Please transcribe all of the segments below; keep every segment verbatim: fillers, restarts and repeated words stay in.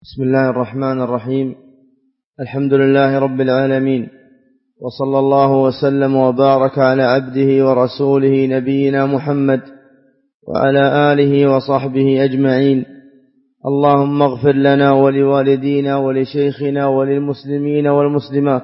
بسم الله الرحمن الرحيم. الحمد لله رب العالمين، وصلى الله وسلم وبارك على عبده ورسوله نبينا محمد وعلى آله وصحبه أجمعين. اللهم اغفر لنا ولوالدينا ولشيخنا وللمسلمين والمسلمات.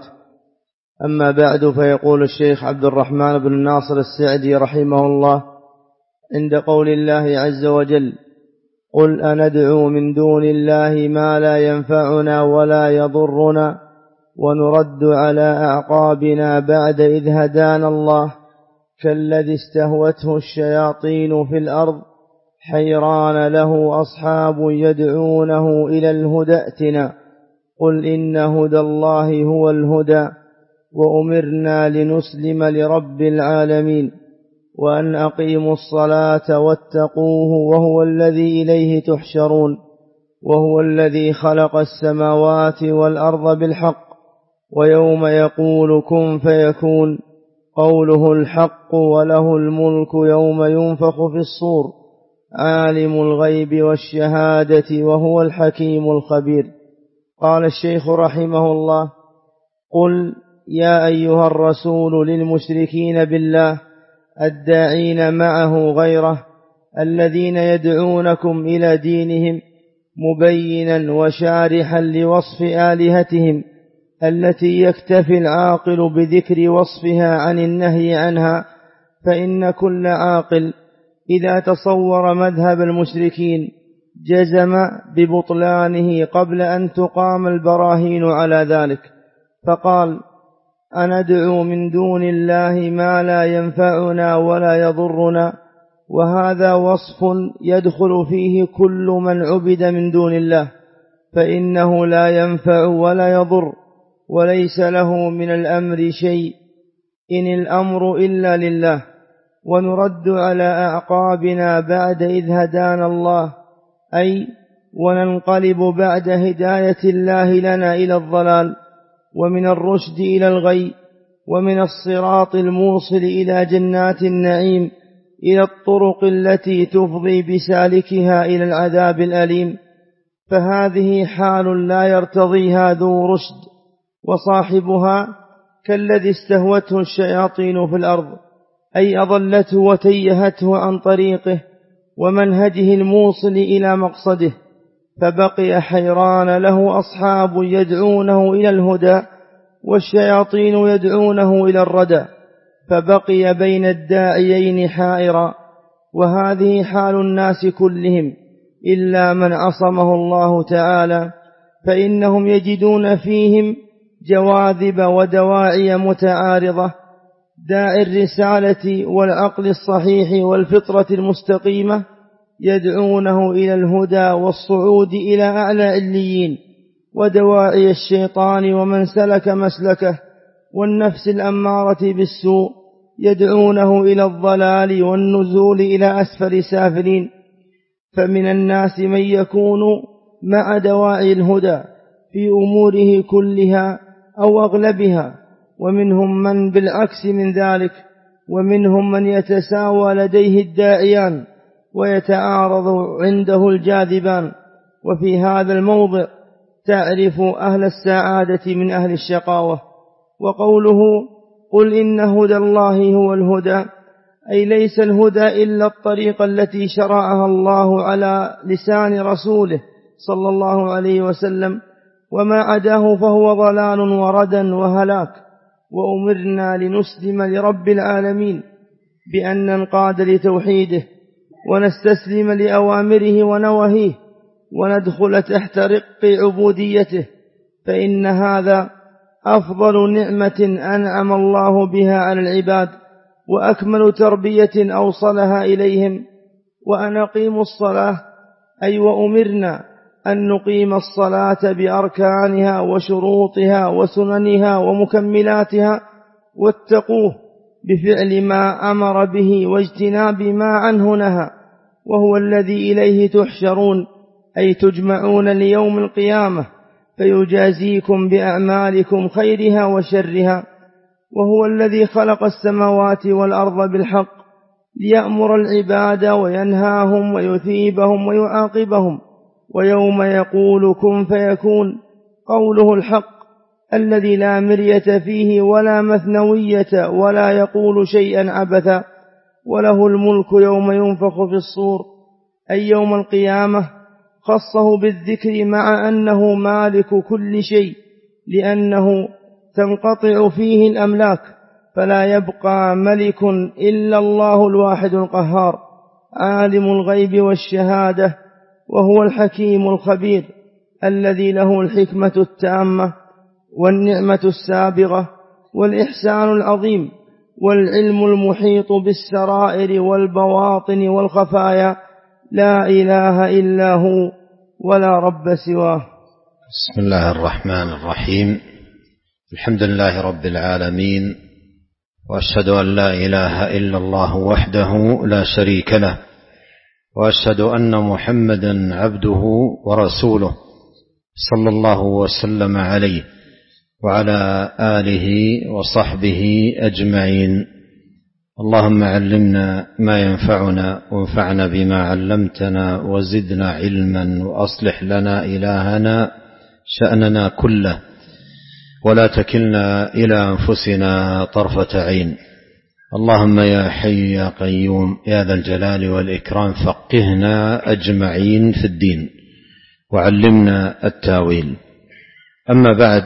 أما بعد، فيقول الشيخ عبد الرحمن بن ناصر السعدي رحمه الله عند قول الله عز وجل: قل أندعو من دون الله ما لا ينفعنا ولا يضرنا ونرد على أعقابنا بعد إذ هدانا الله كالذي استهوته الشياطين في الأرض حيران له أصحاب يدعونه إلى الهدى ائتنا. قل إن هدى الله هو الهدى وأمرنا لنسلم لرب العالمين وأن أقيموا الصلاة واتقوه وهو الذي إليه تحشرون وهو الذي خلق السماوات والأرض بالحق ويوم يقول كن فيكون قوله الحق وله الملك يوم ينفخ في الصور عالم الغيب والشهادة وهو الحكيم الخبير. قال الشيخ رحمه الله: قل يا أيها الرسول للمشركين بالله الداعين معه غيره الذين يدعونكم إلى دينهم مبينا وشارحا لوصف آلهتهم التي يكتفي العاقل بذكر وصفها عن النهي عنها، فإن كل عاقل إذا تصور مذهب المشركين جزم ببطلانه قبل أن تقام البراهين على ذلك، فقال: أندعو من دون الله ما لا ينفعنا ولا يضرنا. وهذا وصف يدخل فيه كل من عبد من دون الله، فإنه لا ينفع ولا يضر وليس له من الأمر شيء، إن الأمر إلا لله. ونرد على أعقابنا بعد إذ هدانا الله، أي وننقلب بعد هداية الله لنا إلى الضلال، ومن الرشد إلى الغي، ومن الصراط الموصل إلى جنات النعيم إلى الطرق التي تفضي بسالكها إلى العذاب الأليم. فهذه حال لا يرتضيها ذو رشد، وصاحبها كالذي استهوته الشياطين في الأرض، أي أضلته وتيهته عن طريقه ومنهجه الموصل إلى مقصده، فبقي حيران له أصحاب يدعونه إلى الهدى والشياطين يدعونه إلى الردى، فبقي بين الداعيين حائرا. وهذه حال الناس كلهم إلا من عصمه الله تعالى، فإنهم يجدون فيهم جواذب ودواعي متعارضة، داعي الرسالة والعقل الصحيح والفطرة المستقيمة يدعونه إلى الهدى والصعود إلى أعلى عليين، ودواعي الشيطان ومن سلك مسلكه والنفس الأمارة بالسوء يدعونه إلى الضلال والنزول إلى أسفل سافلين. فمن الناس من يكون مع دواعي الهدى في أموره كلها أو أغلبها، ومنهم من بالعكس من ذلك، ومنهم من يتساوى لديه الداعيان ويتعارض عنده الجاذبان. وفي هذا الموضع تعرف أهل السعادة من أهل الشقاوة. وقوله قل إن هدى الله هو الهدى، أي ليس الهدى إلا الطريقة التي شرعها الله على لسان رسوله صلى الله عليه وسلم، وما عداه فهو ضلال وردى وهلاك. وأمرنا لنسلم لرب العالمين بأن ننقاد لتوحيده ونستسلم لأوامره ونواهيه وندخل تحت رق عبوديته، فإن هذا أفضل نعمة أنعم الله بها على العباد وأكمل تربية أوصلها إليهم. وأن نقيم الصلاة، أي وأمرنا أن نقيم الصلاة بأركانها وشروطها وسننها ومكملاتها، واتقوه بفعل ما أمر به واجتناب ما عنه نهى، وهو الذي إليه تحشرون، أي تجمعون ليوم القيامة فيجازيكم بأعمالكم خيرها وشرها. وهو الذي خلق السماوات والأرض بالحق ليأمر العباد وينهاهم ويثيبهم ويعاقبهم، ويوم يقول كن فيكون قوله الحق الذي لا مرية فيه ولا مثنوية ولا يقول شيئا عبثا، وله الملك يوم ينفخ في الصور أي يوم القيامة. خصه بالذكر مع أنه مالك كل شيء لأنه تنقطع فيه الأملاك، فلا يبقى ملك إلا الله الواحد القهار عالم الغيب والشهادة، وهو الحكيم الخبير الذي له الحكمة التامة والنعمة السابغة والإحسان العظيم والعلم المحيط بالسرائر والبواطن والخفايا، لا إله إلا هو ولا رب سواه. بسم الله الرحمن الرحيم. الحمد لله رب العالمين، وأشهد أن لا إله إلا الله وحده لا شريك له، وأشهد أن محمدا عبده ورسوله صلى الله وسلم عليه وعلى آله وصحبه أجمعين. اللهم علمنا ما ينفعنا وانفعنا بما علمتنا وزدنا علما، وأصلح لنا إلهنا شأننا كله، ولا تكلنا إلى أنفسنا طرفة عين. اللهم يا حي يا قيوم يا ذا الجلال والإكرام فقهنا أجمعين في الدين وعلمنا التاويل. أما بعد،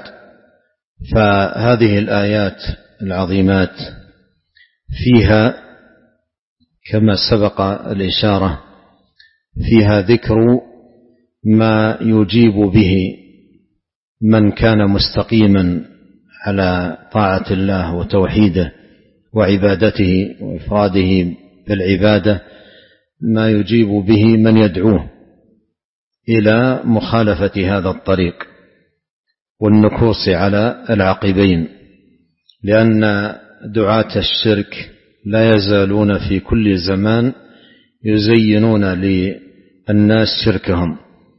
فهذه الآيات العظيمات فيها كما سبق الإشارة فيها ذكر ما يجيب به من كان مستقيما على طاعة الله وتوحيده وعبادته وإفراده بالعبادة، ما يجيب به من يدعوه إلى مخالفة هذا الطريق والنكوص على العقبين، لأن دعاة الشرك لا يزالون في كل زمان يزينون للناس شركهم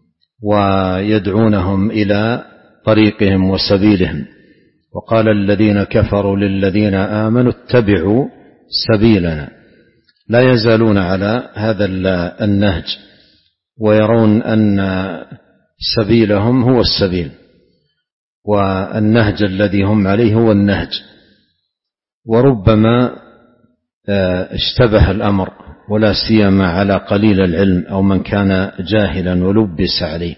ويدعونهم إلى طريقهم وسبيلهم. وقال الذين كفروا للذين آمنوا اتبعوا سبيلنا، لا يزالون على هذا النهج ويرون أن سبيلهم هو السبيل والنهج الذي هم عليه هو النهج. وربما اشتبه الأمر ولا سيما على قليل العلم أو من كان جاهلا ولبس عليه.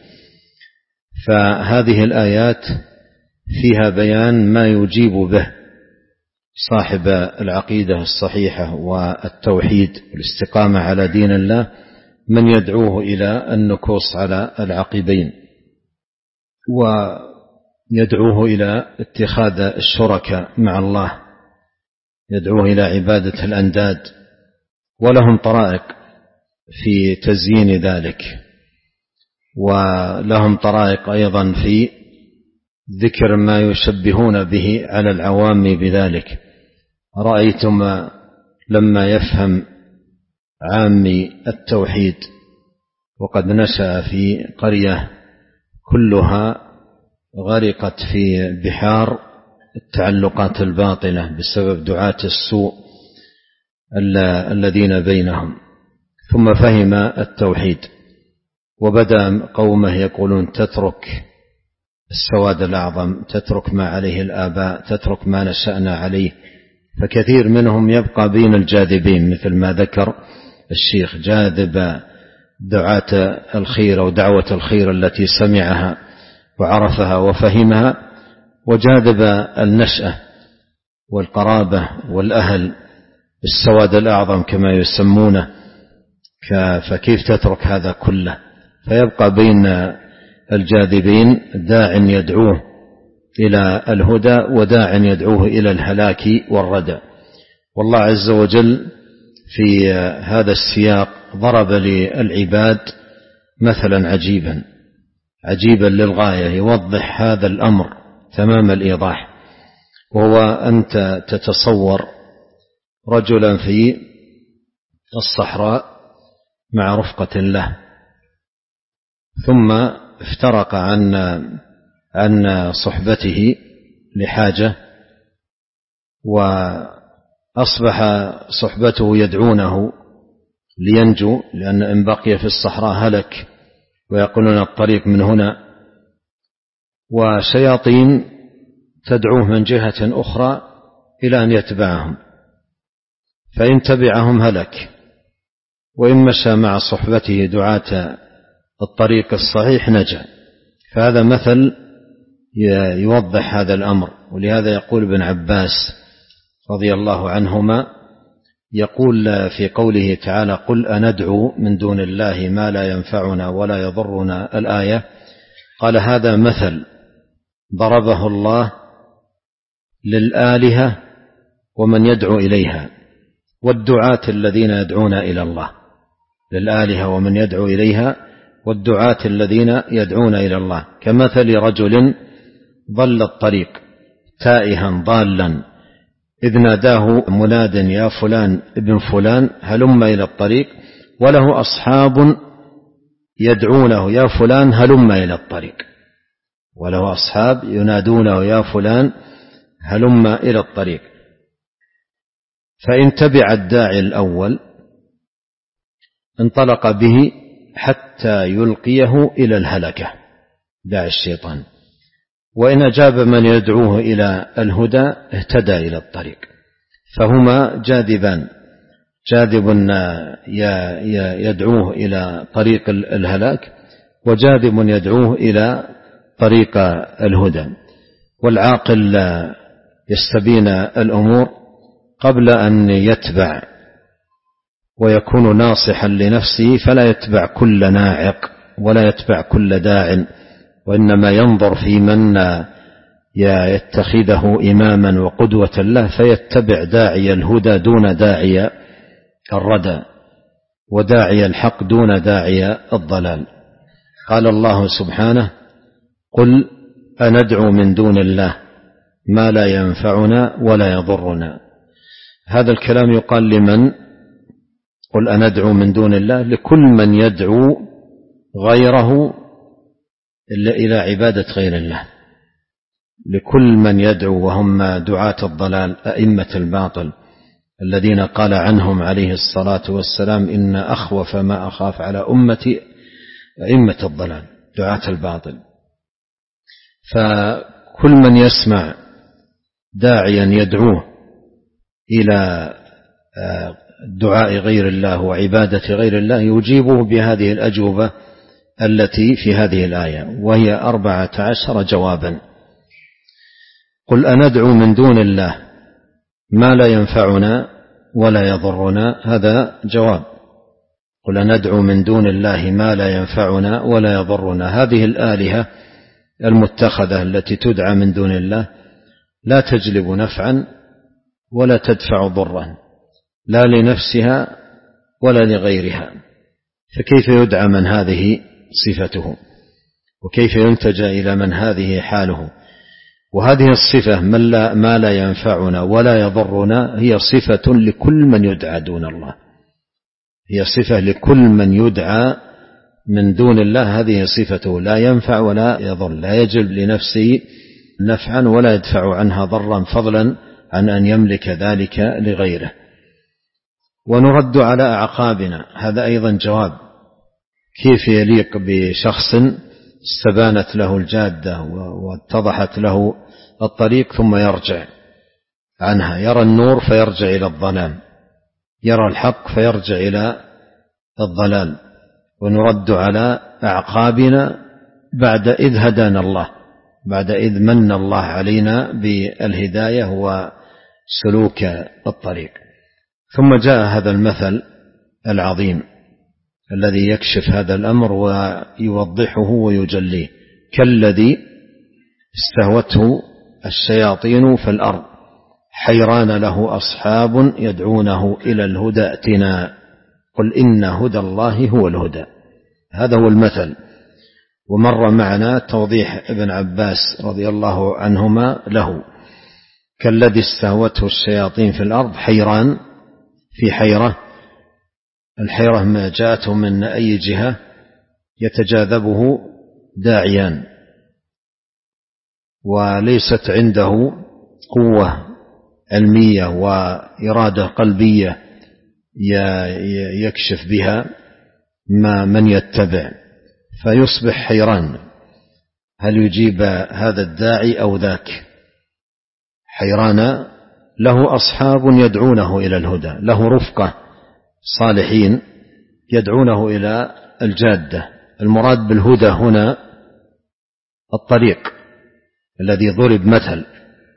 فهذه الآيات فيها بيان ما يجيب به صاحب العقيدة الصحيحة والتوحيد والاستقامة على دين الله من يدعوه إلى النكوص على العقبين، ويدعوه إلى اتخاذ الشركاء مع الله، يدعوه إلى عبادة الأنداد، ولهم طرائق في تزيين ذلك، ولهم طرائق أيضا في ذكر ما يشبهون به على العوام بذلك. رأيتم لما يفهم عامي التوحيد وقد نشأ في قرية كلها غرقت في بحار التعلقات الباطلة بسبب دعاة السوء الذين بينهم، ثم فهم التوحيد وبدأ قومه يقولون تترك السواد الأعظم، تترك ما عليه الآباء، تترك ما نشأنا عليه. فكثير منهم يبقى بين الجاذبين مثل ما ذكر الشيخ، جاذب دعاة الخير ودعوة الخير التي سمعها وعرفها وفهمها، وجاذب النشأة والقرابة والأهل السواد الأعظم كما يسمونه. فكيف تترك هذا كله؟ فيبقى بين الجاذبين داع يدعوه إلى الهدى وداع يدعوه إلى الهلاك والردى. والله عز وجل في هذا السياق ضرب للعباد مثلا عجيبا عجيبا للغاية يوضح هذا الأمر تمام الإيضاح، وهو أنت تتصور رجلا في الصحراء مع رفقة له، ثم افترق عن عن صحبته لحاجة، وأصبح صحبته يدعونه لينجو، لأن إن بقي في الصحراء هلك ويقولون الطريق من هنا، وشياطين تدعوه من جهة أخرى إلى أن يتبعهم، فإن تبعهم هلك، وإن مشى مع صحبته دعاة الطريق الصحيح نجا. فهذا مثل يوضح هذا الأمر. ولهذا يقول ابن عباس رضي الله عنهما، يقول في قوله تعالى: قل أندعو من دون الله ما لا ينفعنا ولا يضرنا، الآية، قال: هذا مثل ضربه الله للآلهة ومن يدعو إليها، والدعاة الذين يدعون إلى الله. للآلهة ومن يدعو إليها والدعاة الذين يدعون إلى الله، كمثل رجل ضل الطريق تائها ضالا، إذ ناداه مناد: يا فلان ابن فلان هلم إلى الطريق، وله أصحاب يدعونه: يا فلان هلم إلى الطريق. وله أصحاب ينادونه: يا فلان هلم إلى الطريق. فإن تبع الداعي الأول انطلق به حتى يلقيه إلى الهلكة، داعي الشيطان، وإن أجاب من يدعوه إلى الهدى اهتدى إلى الطريق. فهما جاذبان، جاذب يدعوه إلى طريق الهلاك، وجاذب يدعوه إلى طريق الهدى. والعاقل يستبين الأمور قبل أن يتبع، ويكون ناصحا لنفسه، فلا يتبع كل ناعق ولا يتبع كل داع، وإنما ينظر في من يتخذه إماما وقدوة له، فيتبع داعي الهدى دون داعي الردى، وداعي الحق دون داعي الضلال. قال الله سبحانه: قل أندعو من دون الله ما لا ينفعنا ولا يضرنا. هذا الكلام يقال لمن؟ قل أندعو من دون الله لكل من يدعو غيره إلى عبادة غير الله، لكل من يدعو، وهم دعاة الضلال أئمة الباطل الذين قال عنهم عليه الصلاة والسلام: إن أخوف ما أخاف على أمتي أئمة الضلال، دعاة الباطل. فكل من يسمع داعيا يدعوه إلى دعاء غير الله وعبادة غير الله يجيبه بهذه الأجوبة التي في هذه الآية، وهي أربعة عشر جوابا. قل أندعو من دون الله ما لا ينفعنا ولا يضرنا، هذا جواب. قل أندعو من دون الله ما لا ينفعنا ولا يضرنا. هذه الآلهة المتخذة التي تدعى من دون الله لا تجلب نفعا ولا تدفع ضرا، لا لنفسها ولا لغيرها، فكيف يدعى من هذه صفته؟ وكيف ينتجى إلى من هذه حاله؟ وهذه الصفة من لا ما لا ينفعنا ولا يضرنا هي صفة لكل من يدعى دون الله، هي صفة لكل من يدعى من دون الله. هذه صفته، لا ينفع ولا يضر، لا يجلب لنفسه نفعا ولا يدفع عنها ضرا، فضلا عن أن يملك ذلك لغيره. ونرد على أعقابنا، هذا أيضا جواب. كيف يليق بشخص استبانت له الجادة واتضحت له الطريق ثم يرجع عنها، يرى النور فيرجع إلى الظلام، يرى الحق فيرجع إلى الضلال. ونرد على أعقابنا بعد إذ هدانا الله، بعد إذ من الله علينا بالهداية وسلوك الطريق. ثم جاء هذا المثل العظيم الذي يكشف هذا الأمر ويوضحه ويجليه: كالذي استهوته الشياطين في الأرض حيران له أصحاب يدعونه إلى الهدى ائتنا قل إن هدى الله هو الهدى. هذا هو المثل. ومر معنا توضيح ابن عباس رضي الله عنهما له: كالذي استهوته الشياطين في الأرض، حيران في حيرة، الحيرة ما جاءته من أي جهة يتجاذبه داعيان، وليست عنده قوة علمية وإرادة قلبية يكشف بها ما من يتبع، فيصبح حيران، هل يجيب هذا الداعي أو ذاك؟ حيران. له أصحاب يدعونه إلى الهدى، له رفقة صالحين يدعونه إلى الجادة. المراد بالهدى هنا الطريق الذي ضرب مثل،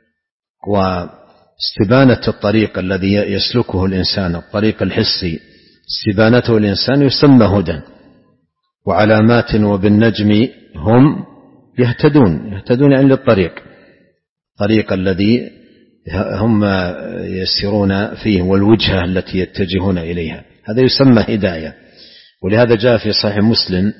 واستبانة الطريق الذي يسلكه الإنسان، الطريق الحسي استبانته الإنسان يسمى هدى. وعلامات وبالنجم هم يهتدون، يهتدون يعني للطريق، الطريق الذي هم يسيرون فيه والوجهة التي يتجهون إليها، هذا يسمى هداية. ولهذا جاء في صحيح مسلم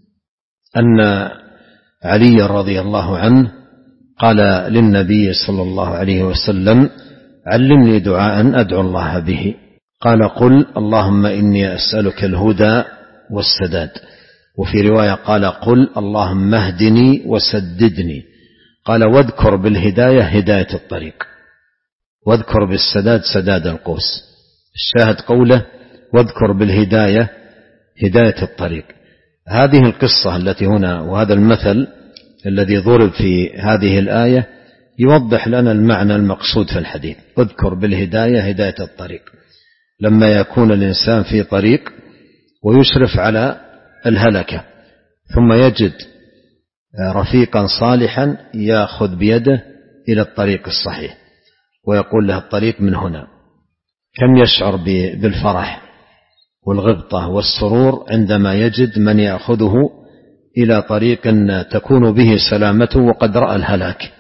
أن علي رضي الله عنه قال للنبي صلى الله عليه وسلم: علمني دعاء أدعو الله به. قال: قل اللهم إني أسألك الهدى والسداد. وفي رواية قال: قل اللهم اهدني وسددني. قال: واذكر بالهداية هداية الطريق، واذكر بالسداد سداد القوس. الشاهد قوله: واذكر بالهداية هداية الطريق. هذه القصة التي هنا وهذا المثل الذي ضرب في هذه الآية يوضح لنا المعنى المقصود في الحديث. اذكر بالهداية هداية الطريق، لما يكون الإنسان في طريق ويشرف على الهلكة ثم يجد رفيقا صالحا يأخذ بيده إلى الطريق الصحيح ويقول له الطريق من هنا، كم يشعر بالفرح والغبطة والسرور عندما يجد من يأخذه إلى طريق تكون به سلامته وقد رأى الهلاك،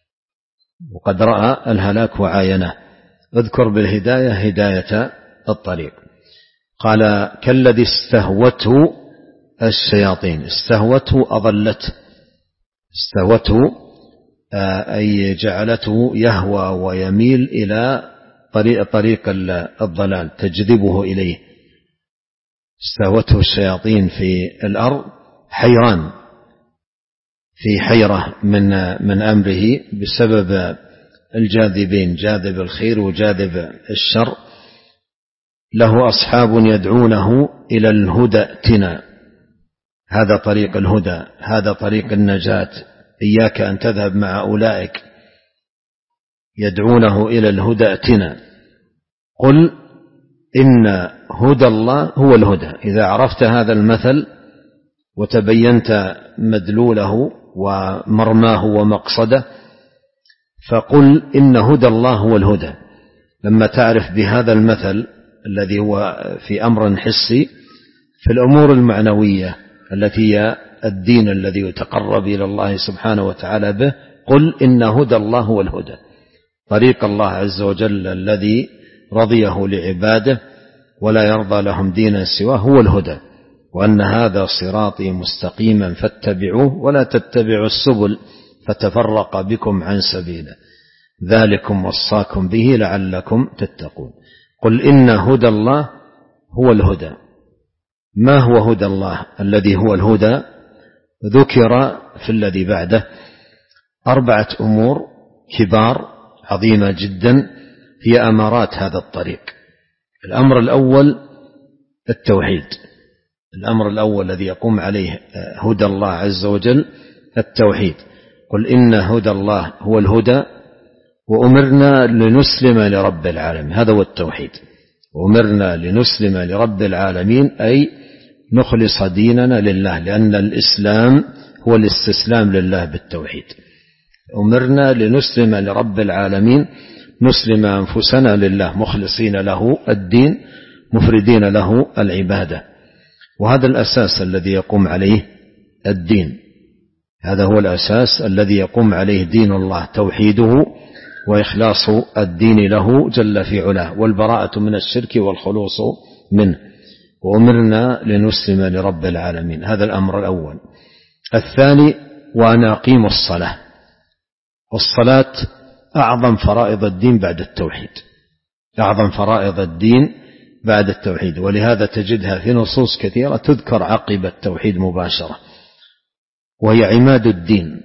وقد رأى الهلاك وعاينه. اذكر بالهداية هداية الطريق. قال: كالذي استهوته الشياطين. استهوته أضلته، استهوته أي جعلته يهوى ويميل إلى طريق, طريق الضلال، تجذبه إليه. استهوته الشياطين في الأرض حيران، في حيرة من من أمره بسبب الجاذبين، جاذب الخير وجاذب الشر. له أصحاب يدعونه إلى الهدى ائتنا، هذا طريق الهدى، هذا طريق النجاة، إياك أن تذهب مع أولئك. يدعونه إلى الهدى ائتنا. قل إن هدى الله هو الهدى. إذا عرفت هذا المثل وتبينت مدلوله ومرماه ومقصده فقل إن هدى الله هو الهدى. لما تعرف بهذا المثل الذي هو في أمر حسي في الأمور المعنوية التي هي الدين الذي يتقرب إلى الله سبحانه وتعالى به، قل إن هدى الله هو الهدى، طريق الله عز وجل الذي رضيه لعباده ولا يرضى لهم دينا سواه هو الهدى، وأن هذا صراطي مستقيما فاتبعوه ولا تتبعوا السبل فتفرق بكم عن سبيله، ذلكم وصاكم به لعلكم تتقون. قل إن هدى الله هو الهدى. ما هو هدى الله الذي هو الهدى؟ ذكر في الذي بعده أربعة أمور كبار عظيمة جدا هي أمارات هذا الطريق. الأمر الأول التوحيد، الأمر الأول الذي يقوم عليه هدى الله عز وجل التوحيد. قل إن هدى الله هو الهدى وأمرنا لنسلم لرب العالمين، هذا هو التوحيد. أمرنا لنسلم لرب العالمين أي نخلص ديننا لله، لأن الإسلام هو الاستسلام لله بالتوحيد. أمرنا لنسلم لرب العالمين، نسلم أنفسنا لله مخلصين له الدين مفردين له العبادة، وهذا الأساس الذي يقوم عليه الدين، هذا هو الأساس الذي يقوم عليه دين الله، توحيده وإخلاص الدين له جل في علاه والبراءة من الشرك والخلوص منه. وأمرنا لنسلم لرب العالمين، هذا الأمر الأول. الثاني وأن أقيموا الصلاة، والصلاة أعظم فرائض الدين بعد التوحيد، أعظم فرائض الدين بعد التوحيد، ولهذا تجدها في نصوص كثيرة تذكر عقب التوحيد مباشرة، وهي عماد الدين.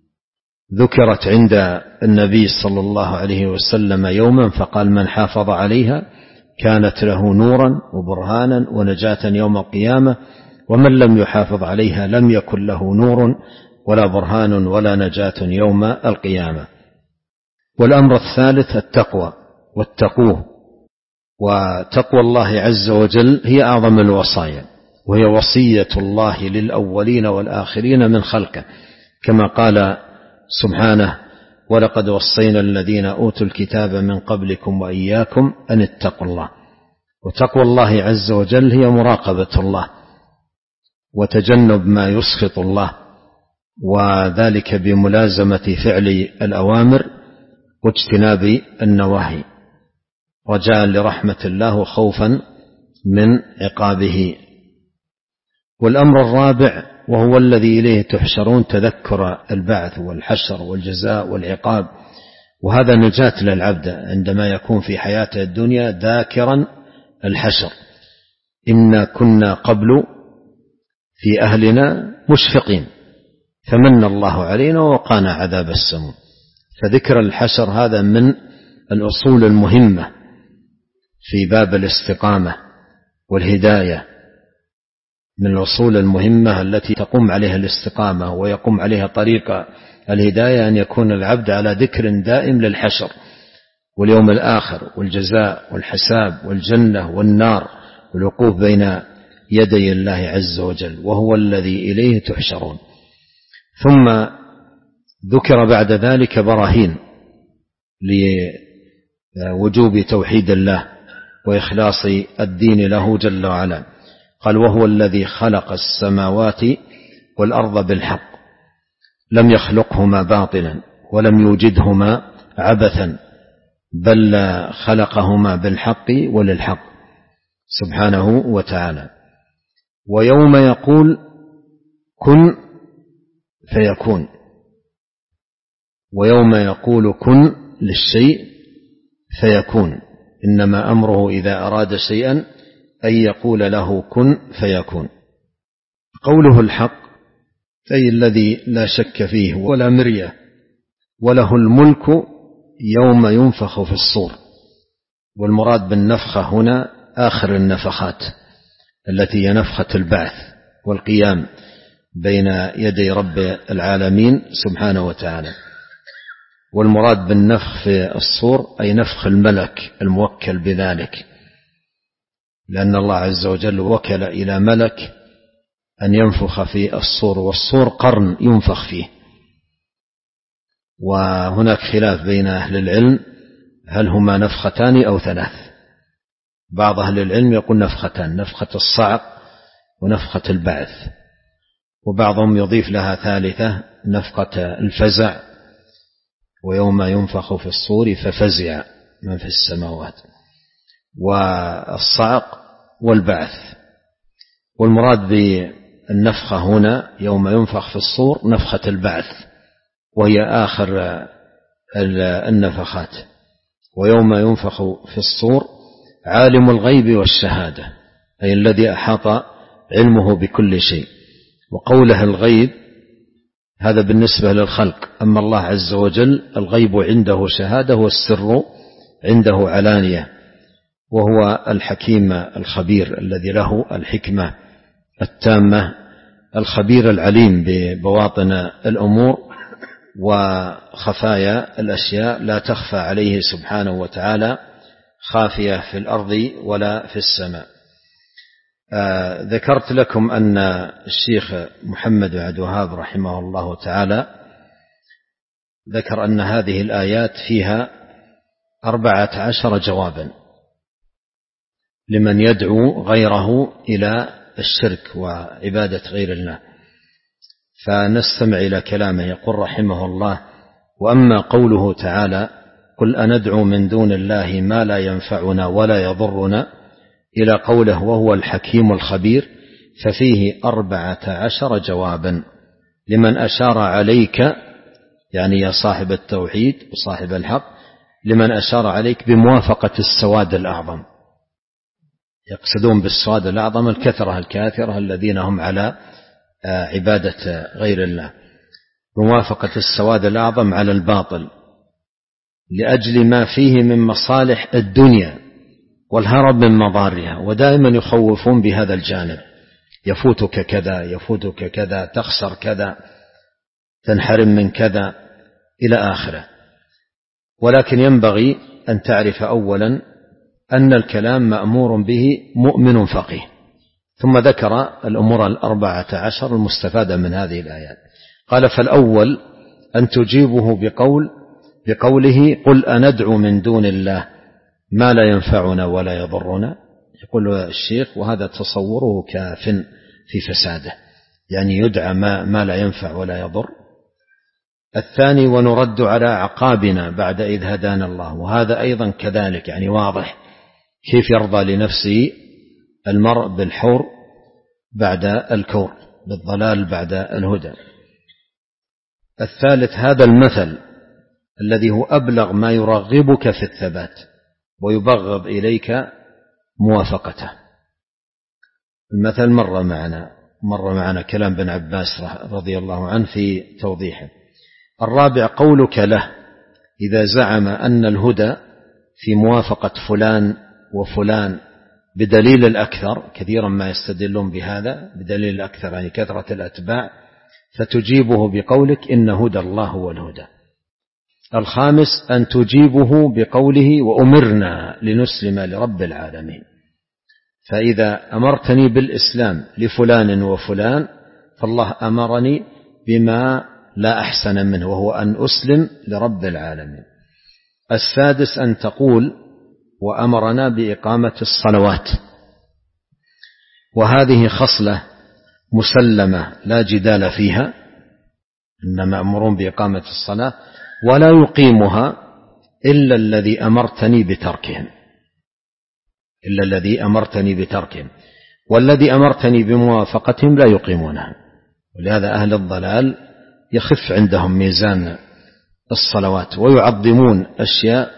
ذكرت عند النبي صلى الله عليه وسلم يوما فقال من حافظ عليها كانت له نورا وبرهانا ونجاة يوم القيامة ومن لم يحافظ عليها لم يكن له نور ولا برهان ولا نجاة يوم القيامة. والأمر الثالث التقوى، واتقوه. وتقوى الله عز وجل هي أعظم الوصايا، وهي وصية الله للأولين والآخرين من خلقه، كما قال سبحانه: ولقد وصينا الذين أوتوا الكتاب من قبلكم وإياكم أن اتقوا الله. وتقوى الله عز وجل هي مراقبة الله وتجنب ما يسخط الله، وذلك بملازمة فعل الأوامر واجتناب النواهي، رجاء لرحمة الله وخوفا من عقابه. والأمر الرابع وهو الذي إليه تحشرون، تذكر البعث والحشر والجزاء والعقاب، وهذا نجاة للعبد عندما يكون في حياته الدنيا ذاكرا الحشر. إنا كنا قبل في أهلنا مشفقين فمن الله علينا ووقانا عذاب السموم. فذكر الحشر هذا من الأصول المهمة في باب الاستقامة والهداية، من الأصول المهمة التي تقوم عليها الاستقامة ويقوم عليها طريق الهداية، أن يكون العبد على ذكر دائم للحشر واليوم الآخر والجزاء والحساب والجنة والنار والوقوف بين يدي الله عز وجل، وهو الذي إليه تحشرون. ثم ذكر بعد ذلك براهين لوجوب توحيد الله وإخلاص الدين له جل وعلا. قال: وهو الذي خلق السماوات والأرض بالحق لم يخلقهما باطلا ولم يوجدهما عبثا بل خلقهما بالحق وللحق سبحانه وتعالى. ويوم يقول كن فيكون، ويوم يقول كن للشيء فيكون، إنما أمره إذا أراد شيئا أن يقول له كن فيكون. قوله الحق أي الذي لا شك فيه ولا مرية، وله الملك يوم ينفخ في الصور. والمراد بالنفخة هنا آخر النفخات التي هي نفخة البعث والقيام بين يدي رب العالمين سبحانه وتعالى. والمراد بالنفخ في الصور أي نفخ الملك الموكل بذلك، لأن الله عز وجل وكل إلى ملك أن ينفخ في الصور، والصور قرن ينفخ فيه. وهناك خلاف بين أهل العلم هل هما نفختان أو ثلاث. بعض أهل العلم يقول نفختان، نفخة الصعق ونفخة البعث، وبعضهم يضيف لها ثالثة نفخة الفزع، ويوم ينفخ في الصور ففزع من في السماوات، والصعق والبعث. والمراد بالنفخة هنا يوم ينفخ في الصور نفخة البعث، وهي آخر النفخات. ويوم ينفخ في الصور عالم الغيب والشهادة، أي الذي أحاط علمه بكل شيء. وقوله الغيب هذا بالنسبة للخلق، أما الله عز وجل الغيب عنده شهادة والسر عنده علانية، وهو الحكيم الخبير الذي له الحكمة التامة، الخبير العليم ببواطن الأمور وخفايا الأشياء، لا تخفى عليه سبحانه وتعالى خافية في الأرض ولا في السماء. آه ذكرت لكم أن الشيخ محمد بن عبد الوهاب رحمه الله تعالى ذكر أن هذه الآيات فيها أربعة عشر جوابا لمن يدعو غيره إلى الشرك وعبادة غير الله. فنستمع إلى كلامه. يقول رحمه الله: وأما قوله تعالى قل أندعو من دون الله ما لا ينفعنا ولا يضرنا إلى قوله وهو الحكيم الخبير، ففيه أربعة عشر جوابا لمن أشار عليك، يعني يا صاحب التوحيد وصاحب الحق، لمن أشار عليك بموافقة السواد الأعظم. يقصدون بالسواد الأعظم الكثرة الكاثرة الذين هم على عبادة غير الله، بموافقة السواد الأعظم على الباطل لأجل ما فيه من مصالح الدنيا والهرب من مضارها، ودائما يخوفون بهذا الجانب يفوتك كذا يفوتك كذا، تخسر كذا، تنحرم من كذا إلى آخره. ولكن ينبغي أن تعرف أولا أن الكلام مأمور به مؤمن فقيه. ثم ذكر الأمور الأربعة عشر المستفادة من هذه الآيات. قال: فالأول أن تجيبه بقول بقوله: قل أندعو من دون الله ما لا ينفعنا ولا يضرنا. يقول الشيخ: وهذا تصوره كاف في فساده، يعني يدعى ما, ما لا ينفع ولا يضر. الثاني: ونرد على عقابنا بعد إذ هدانا الله، وهذا أيضا كذلك، يعني واضح كيف يرضى لنفسه المرء بالحور بعد الكور، بالضلال بعد الهدى. الثالث: هذا المثل الذي هو أبلغ ما يرغبك في الثبات ويبغض إليك موافقته. المثل مر معنا مر معنا كلام بن عباس رضي الله عنه في توضيحه. الرابع: قولك له إذا زعم أن الهدى في موافقة فلان وفلان بدليل الأكثر، كثيرا ما يستدلون بهذا بدليل الأكثر يعني كثرة الأتباع، فتجيبه بقولك إن هدى الله هو الهدى. الخامس: أن تجيبه بقوله: وأمرنا لنسلم لرب العالمين. فإذا أمرتني بالإسلام لفلان وفلان فالله أمرني بما لا أحسن منه، وهو أن أسلم لرب العالمين. السادس: أن تقول: وأمرنا بإقامة الصلوات. وهذه خصلة مسلمة لا جدال فيها، إنما أمرون بإقامة الصلاة، ولا يقيمها إلا الذي أمرتني بتركهم إلا الذي أمرتني بتركهم والذي أمرتني بموافقتهم لا يقيمونها. ولهذا أهل الضلال يخف عندهم ميزان الصلوات، ويعظمون أشياء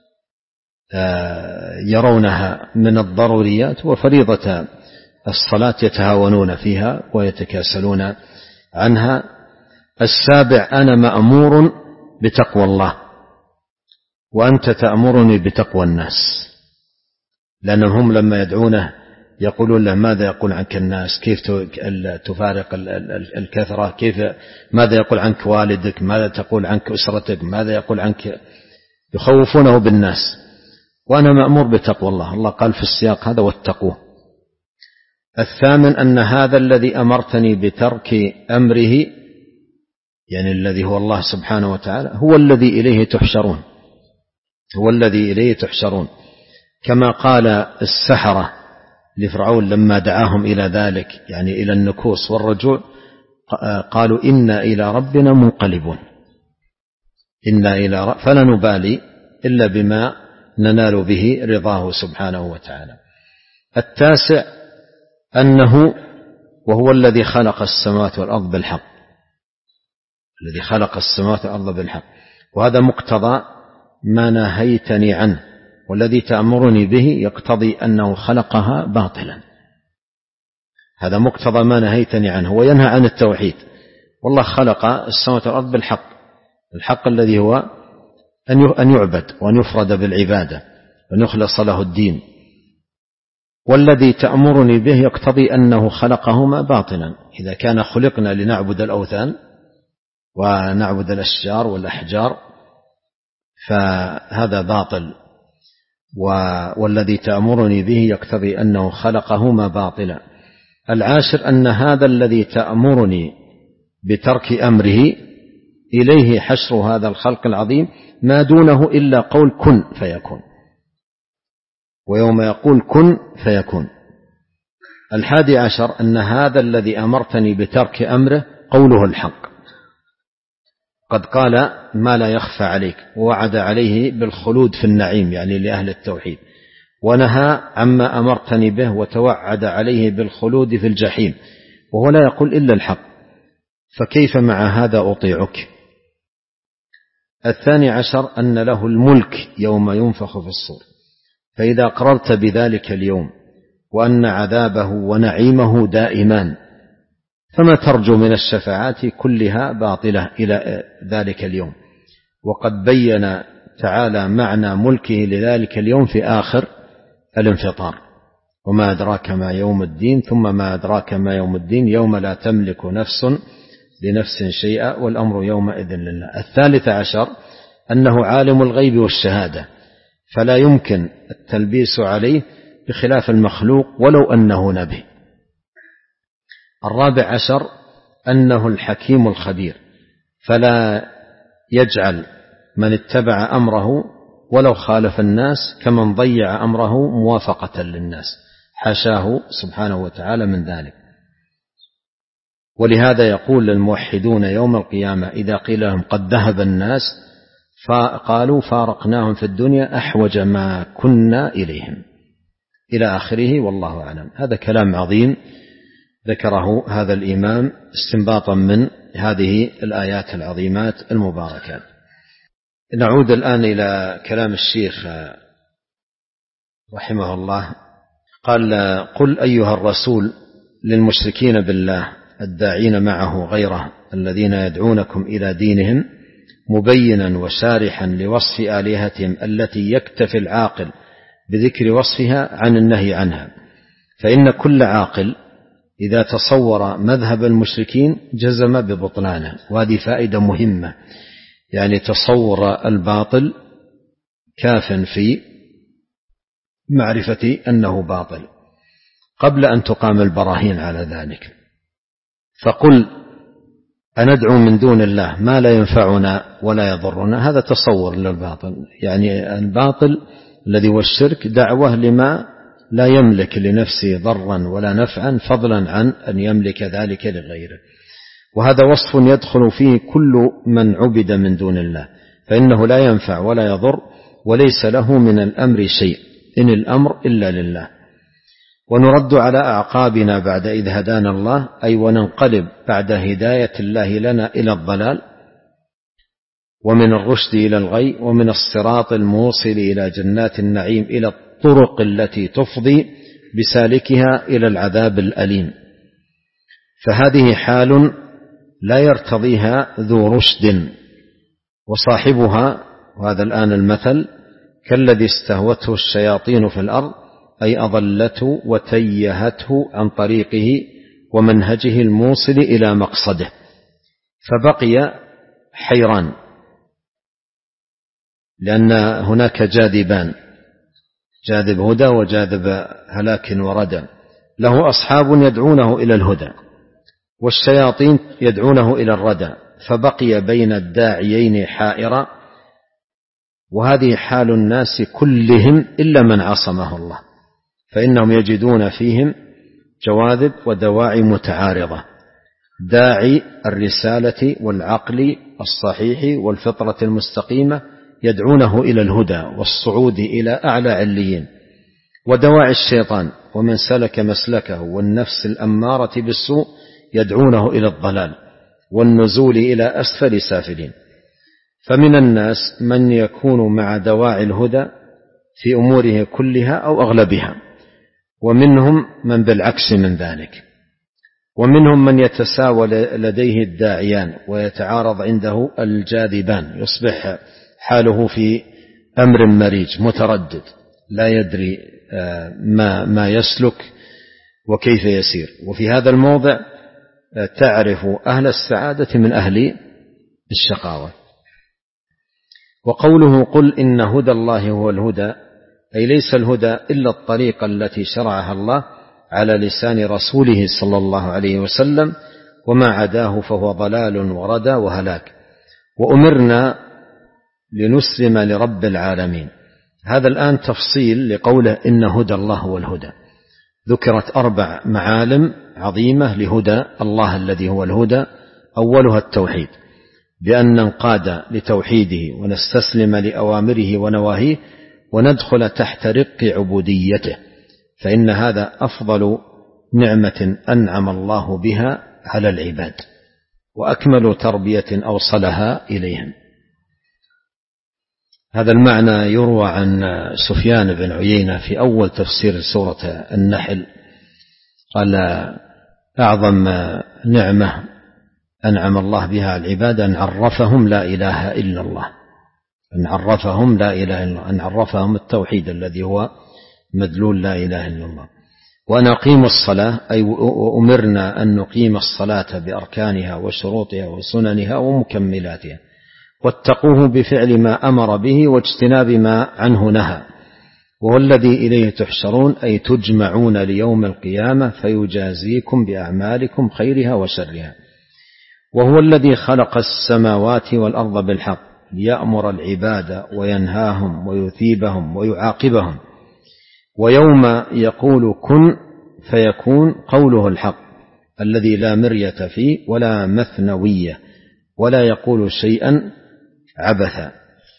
يرونها من الضروريات، وفريضة الصلاة يتهاونون فيها ويتكاسلون عنها. السابع: أنا مأمور بتقوى الله وأنت تأمرني بتقوى الناس، لأنهم لما يدعونه يقولون له: ماذا يقول عنك الناس؟ كيف تفارق الكثرة؟ كيف ماذا يقول عنك والدك؟ ماذا تقول عنك أسرتك؟ ماذا يقول عنك؟ يخوفونه بالناس. وأنا مأمور بتقوى الله، الله قال في السياق هذا: واتقوه. الثامن: أن هذا الذي أمرتني بترك أمره، يعني الذي هو الله سبحانه وتعالى، هو الذي إليه تحشرون هو الذي إليه تحشرون كما قال السحرة لفرعون لما دعاهم إلى ذلك، يعني إلى النكوص والرجوع، قالوا: إنا إلى ربنا منقلبون إنا إلى رب فلا نبالي إلا بما ننال به رضاه سبحانه وتعالى. التاسع: أنه وهو الذي خلق السماوات والأرض بالحق الذي خلق السماوات والأرض بالحق وهذا مقتضى ما نهيتني عنه، والذي تأمرني به يقتضي أنه خلقها باطلا. هذا مقتضى ما نهيتني عنه، وينهى عن التوحيد. والله خلق السماوات والأرض بالحق الحق الذي هو أن يعبد وأن يفرد بالعبادة وأن يخلص له الدين، والذي تأمرني به يقتضي أنه خلقهما باطلا. إذا كان خلقنا لنعبد الأوثان ونعبد الأشجار والأحجار فهذا باطل، والذي تأمرني به يقتضي أنه خلقهما باطلا. العاشر: أن هذا الذي تأمرني بترك أمره إليه حشر هذا الخلق العظيم ما دونه إلا قول كن فيكون، ويوم يقول كن فيكون. الحادي عشر: أن هذا الذي أمرتني بترك أمره قوله الحق، قد قال ما لا يخفى عليك، ووعد عليه بالخلود في النعيم يعني لأهل التوحيد، ونهى عما أمرتني به وتوعد عليه بالخلود في الجحيم، وهو لا يقول إلا الحق، فكيف مع هذا أطيعك؟ الثاني عشر: أن له الملك يوم ينفخ في الصور، فإذا أقررت بذلك اليوم وأن عذابه ونعيمه دائمان فما ترجو من الشفاعات كلها باطلة إلى ذلك اليوم. وقد بين تعالى معنى ملكه لذلك اليوم في آخر الانفطار، وما أدراك ما يوم الدين ثم ما أدراك ما يوم الدين يوم لا تملك نفس لنفس شيئا والأمر يومئذ لله. الثالث عشر أنه عالم الغيب والشهادة فلا يمكن التلبيس عليه بخلاف المخلوق ولو أنه نبي. الرابع عشر أنه الحكيم الخبير فلا يجعل من اتبع أمره ولو خالف الناس كمن ضيع أمره موافقة للناس، حاشاه سبحانه وتعالى من ذلك. ولهذا يقول للموحدون يوم القيامة إذا قيل لهم قد ذهب الناس فقالوا فارقناهم في الدنيا أحوج ما كنا إليهم إلى آخره، والله أعلم. هذا كلام عظيم ذكره هذا الإمام استنباطا من هذه الآيات العظيمات المباركات. نعود الآن إلى كلام الشيخ رحمه الله. قال قل أيها الرسول للمشركين بالله الداعين معه غيره الذين يدعونكم إلى دينهم مبينا وشارحا لوصف آلهتهم التي يكتفي العاقل بذكر وصفها عن النهي عنها، فإن كل عاقل إذا تصور مذهب المشركين جزم ببطلانه. وهذه فائدة مهمة، يعني تصور الباطل كاف في معرفة أنه باطل قبل أن تقام البراهين على ذلك. فقل أندعو من دون الله ما لا ينفعنا ولا يضرنا، هذا تصور للباطل، يعني الباطل الذي هو الشرك دعوة لما لا يملك لنفسه ضرا ولا نفعا فضلا عن أن يملك ذلك لغيره. وهذا وصف يدخل فيه كل من عبد من دون الله، فإنه لا ينفع ولا يضر وليس له من الأمر شيء، إن الأمر إلا لله. ونرد على أعقابنا بعد إذ هدانا الله، أي وننقلب بعد هداية الله لنا إلى الضلال ومن الرشد إلى الغي ومن الصراط الموصل إلى جنات النعيم إلى الطرق التي تفضي بسالكها إلى العذاب الأليم. فهذه حال لا يرتضيها ذو رشد، وصاحبها، وهذا الآن المثل، كالذي استهوته الشياطين في الأرض، أي أضلته وتيهته عن طريقه ومنهجه الموصل إلى مقصده، فبقي حيران، لأن هناك جاذبان، جاذب هدى وجاذب هلاك وردى، له أصحاب يدعونه إلى الهدى والشياطين يدعونه إلى الردى، فبقي بين الداعيين حائرا. وهذه حال الناس كلهم إلا من عصمه الله، فإنهم يجدون فيهم جواذب ودواعي متعارضة، داعي الرسالة والعقل الصحيح والفطرة المستقيمة يدعونه إلى الهدى والصعود إلى أعلى عليين، ودواعي الشيطان ومن سلك مسلكه والنفس الأمارة بالسوء يدعونه إلى الضلال والنزول إلى أسفل سافلين. فمن الناس من يكون مع دواعي الهدى في أموره كلها أو أغلبها، ومنهم من بالعكس من ذلك، ومنهم من يتساوى لديه الداعيان ويتعارض عنده الجاذبان، يصبح حاله في أمر مريج متردد لا يدري ما, ما يسلك وكيف يسير. وفي هذا الموضع تعرف أهل السعادة من أهل الشقاوة. وقوله قل إن هدى الله هو الهدى، أي ليس الهدى إلا الطريقة التي شرعها الله على لسان رسوله صلى الله عليه وسلم، وما عداه فهو ضلال وردى وهلاك. وأمرنا لنسلم لرب العالمين. هذا الآن تفصيل لقوله إن هدى الله هو الهدى. ذكرت أربع معالم عظيمة لهدى الله الذي هو الهدى. أولها التوحيد، بأن ننقاد لتوحيده ونستسلم لأوامره ونواهيه وندخل تحت رق عبوديته، فإن هذا أفضل نعمة أنعم الله بها على العباد وأكمل تربية أوصلها إليهم. هذا المعنى يروى عن سفيان بن عيينة في أول تفسير سورة النحل، قال أعظم نعمة أنعم الله بها العباد أن عرفهم لا إله إلا الله، أن عرفهم لا إله إلا الله، أن عرفهم التوحيد الذي هو مدلول لا إله إلا الله. ونقيم الصلاة أي أمرنا أن نقيم الصلاة بأركانها وشروطها وسننها ومكملاتها، واتقوه بفعل ما أمر به واجتناب ما عنه نهى، وهو الذي إليه تحشرون أي تجمعون ليوم القيامة فيجازيكم بأعمالكم خيرها وشرها. وهو الذي خلق السماوات والأرض بالحق ليأمر العباد وينهاهم ويثيبهم ويعاقبهم، ويوم يقول كن فيكون قوله الحق الذي لا مرية فيه ولا مثنوية، ولا يقول شيئا عبثا.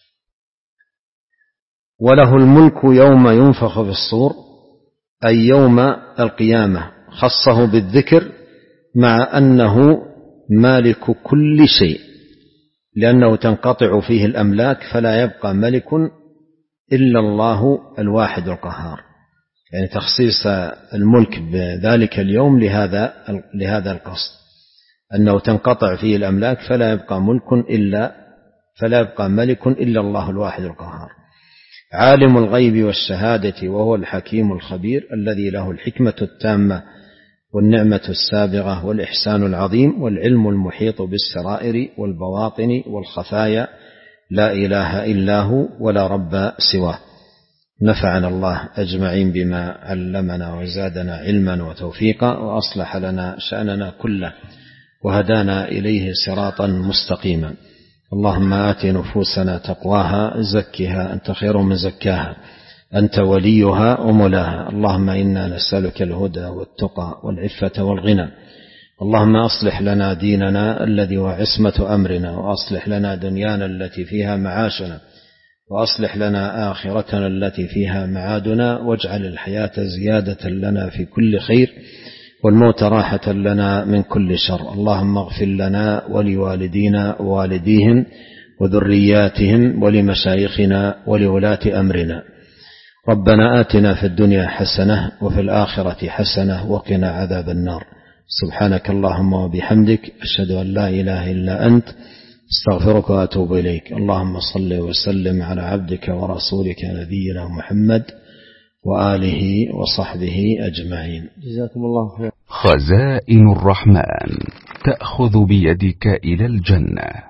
وله الملك يوم ينفخ في الصور أي يوم القيامة، خصه بالذكر مع أنه مالك كل شيء، لأنه تنقطع فيه الأملاك فلا يبقى ملك إلا الله الواحد القهار، يعني تخصيص الملك بذلك اليوم لهذا لهذا القصد، أنه تنقطع فيه الأملاك فلا يبقى ملك إلا فلا يبقى ملك إلا الله الواحد القهار. عالم الغيب والشهادة وهو الحكيم الخبير الذي له الحكمة التامة والنعمة السابغة والإحسان العظيم والعلم المحيط بالسرائر والبواطن والخفايا، لا إله إلا هو ولا رب سواه. نفعنا الله أجمعين بما علمنا وزادنا علما وتوفيقا، وأصلح لنا شأننا كله وهدانا إليه صراطا مستقيما. اللهم آت نفوسنا تقواها زكها أنت خير من زكاها أنت وليها ومولاها. اللهم إنا نسألك الهدى والتقى والعفة والغنى. اللهم أصلح لنا ديننا الذي هو عصمة أمرنا، وأصلح لنا دنيانا التي فيها معاشنا، وأصلح لنا آخرتنا التي فيها معادنا، واجعل الحياة زيادة لنا في كل خير والموت راحة لنا من كل شر. اللهم اغفر لنا ولوالدينا ووالديهم وذرياتهم ولمشايخنا ولولاة أمرنا. ربنا آتنا في الدنيا حسنة وفي الآخرة حسنة وقنا عذاب النار. سبحانك اللهم وبحمدك أشهد أن لا إله إلا أنت استغفرك وأتوب إليك. اللهم صل وسلم على عبدك ورسولك نبينا محمد وآله وصحبه أجمعين. جزاكم الله خير. خزائن الرحمن تأخذ بيدك إلى الجنة.